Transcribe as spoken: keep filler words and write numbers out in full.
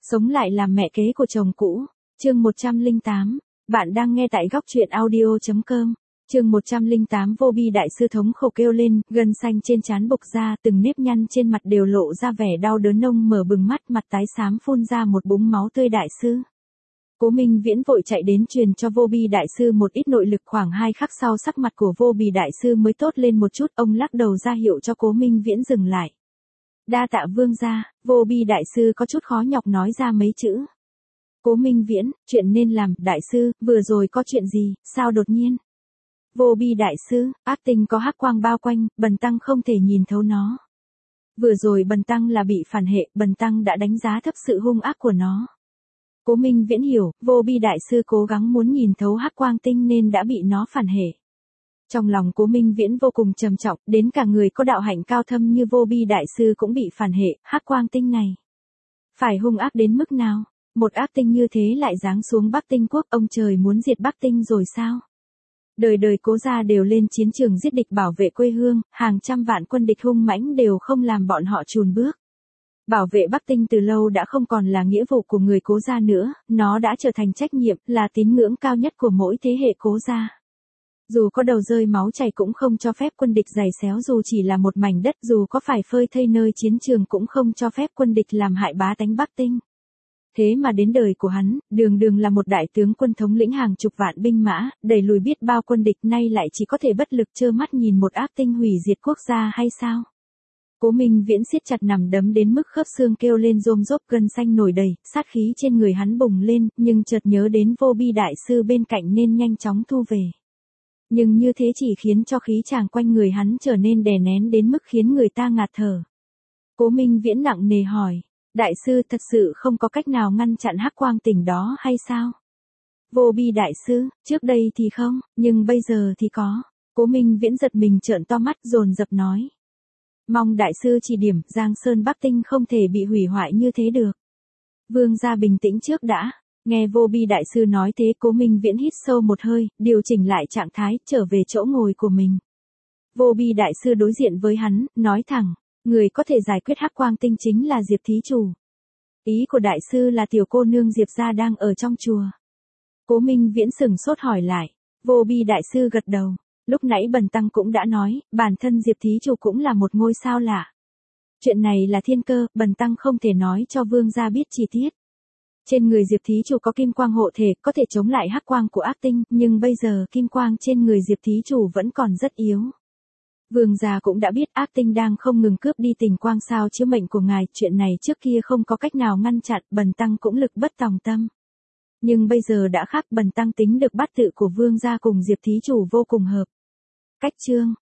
Sống lại làm mẹ kế của chồng cũ. Chương một trăm lẻ tám. Bạn đang nghe tại góc truyện audio chấm com. Chương một trăm lẻ tám. Vô Bi đại sư thống khổ kêu lên, gân xanh trên trán bộc ra, từng nếp nhăn trên mặt đều lộ ra vẻ đau đớn, nông mở bừng mắt, mặt tái xám phun ra một búng máu tươi. Đại sư Cố Minh Viễn vội chạy đến truyền cho Vô Bi đại sư một ít nội lực, khoảng hai khắc sau sắc mặt của Vô Bi đại sư mới tốt lên một chút, ông lắc đầu ra hiệu cho Cố Minh Viễn dừng lại. Đa tạ vương gia. Vô Bi đại sư có chút khó nhọc nói ra mấy chữ. Cố Minh Viễn, chuyện nên làm, đại sư, vừa rồi có chuyện gì, sao đột nhiên? Vô Bi đại sư, ác tinh có hắc quang bao quanh, bần tăng không thể nhìn thấu nó. Vừa rồi bần tăng là bị phản hệ, bần tăng đã đánh giá thấp sự hung ác của nó. Cố Minh Viễn hiểu, Vô Bi đại sư cố gắng muốn nhìn thấu hắc quang tinh nên đã bị nó phản hệ. Trong lòng Cố Minh Viễn vô cùng trầm trọng, đến cả người có đạo hạnh cao thâm như Vô Bi đại sư cũng bị phản hệ, hắc quang tinh này phải hung ác đến mức nào? Một ác tinh như thế lại giáng xuống Bắc Tinh quốc, ông trời muốn diệt Bắc Tinh rồi sao? Đời đời Cố gia đều lên chiến trường giết địch bảo vệ quê hương, hàng trăm vạn quân địch hung mãnh đều không làm bọn họ chùn bước. Bảo vệ Bắc Tinh từ lâu đã không còn là nghĩa vụ của người Cố gia nữa, nó đã trở thành trách nhiệm, là tín ngưỡng cao nhất của mỗi thế hệ Cố gia. Dù có đầu rơi máu chảy cũng không cho phép quân địch giày xéo, dù chỉ là một mảnh đất, dù có phải phơi thây nơi chiến trường cũng không cho phép quân địch làm hại bá tánh Bắc Tinh. Thế mà đến đời của hắn, đường đường là một đại tướng quân thống lĩnh hàng chục vạn binh mã, đẩy lùi biết bao quân địch, nay lại chỉ có thể bất lực trơ mắt nhìn một ác tinh hủy diệt quốc gia hay sao? Cố Minh Viễn siết chặt nằm đấm đến mức khớp xương kêu lên rôm rốp, gân xanh nổi đầy, sát khí trên người hắn bùng lên, nhưng chợt nhớ đến Vô Bi đại sư bên cạnh nên nhanh chóng thu về. Nhưng như thế chỉ khiến cho khí chàng quanh người hắn trở nên đè nén đến mức khiến người ta ngạt thở. Cố Minh Viễn nặng nề hỏi, đại sư thật sự không có cách nào ngăn chặn hắc quang tỉnh đó hay sao? Vô Bi đại sư, trước đây thì không, nhưng bây giờ thì có. Cố Minh Viễn giật mình trợn to mắt dồn dập nói. Mong đại sư chỉ điểm, Giang Sơn Bắc Tinh không thể bị hủy hoại như thế được. Vương gia bình tĩnh trước đã. Nghe Vô Bi đại sư nói thế, Cố Minh Viễn hít sâu một hơi, điều chỉnh lại trạng thái, trở về chỗ ngồi của mình. Vô Bi đại sư đối diện với hắn, nói thẳng, người có thể giải quyết hắc quang tinh chính là Diệp thí chủ. Ý của đại sư là tiểu cô nương Diệp gia đang ở trong chùa. Cố Minh Viễn sừng sốt hỏi lại. Vô Bi đại sư gật đầu. Lúc nãy bần tăng cũng đã nói, bản thân Diệp thí chủ cũng là một ngôi sao lạ. Chuyện này là thiên cơ, bần tăng không thể nói cho vương gia biết chi tiết. Trên người Diệp thí chủ có kim quang hộ thể, có thể chống lại hắc quang của ác tinh, nhưng bây giờ kim quang trên người Diệp thí chủ vẫn còn rất yếu. Vương gia cũng đã biết ác tinh đang không ngừng cướp đi tình quang sao chiếu mệnh của ngài, chuyện này trước kia không có cách nào ngăn chặn, bần tăng cũng lực bất tòng tâm. Nhưng bây giờ đã khác, bần tăng tính được bát tự của vương gia cùng Diệp thí chủ vô cùng hợp. Cách chương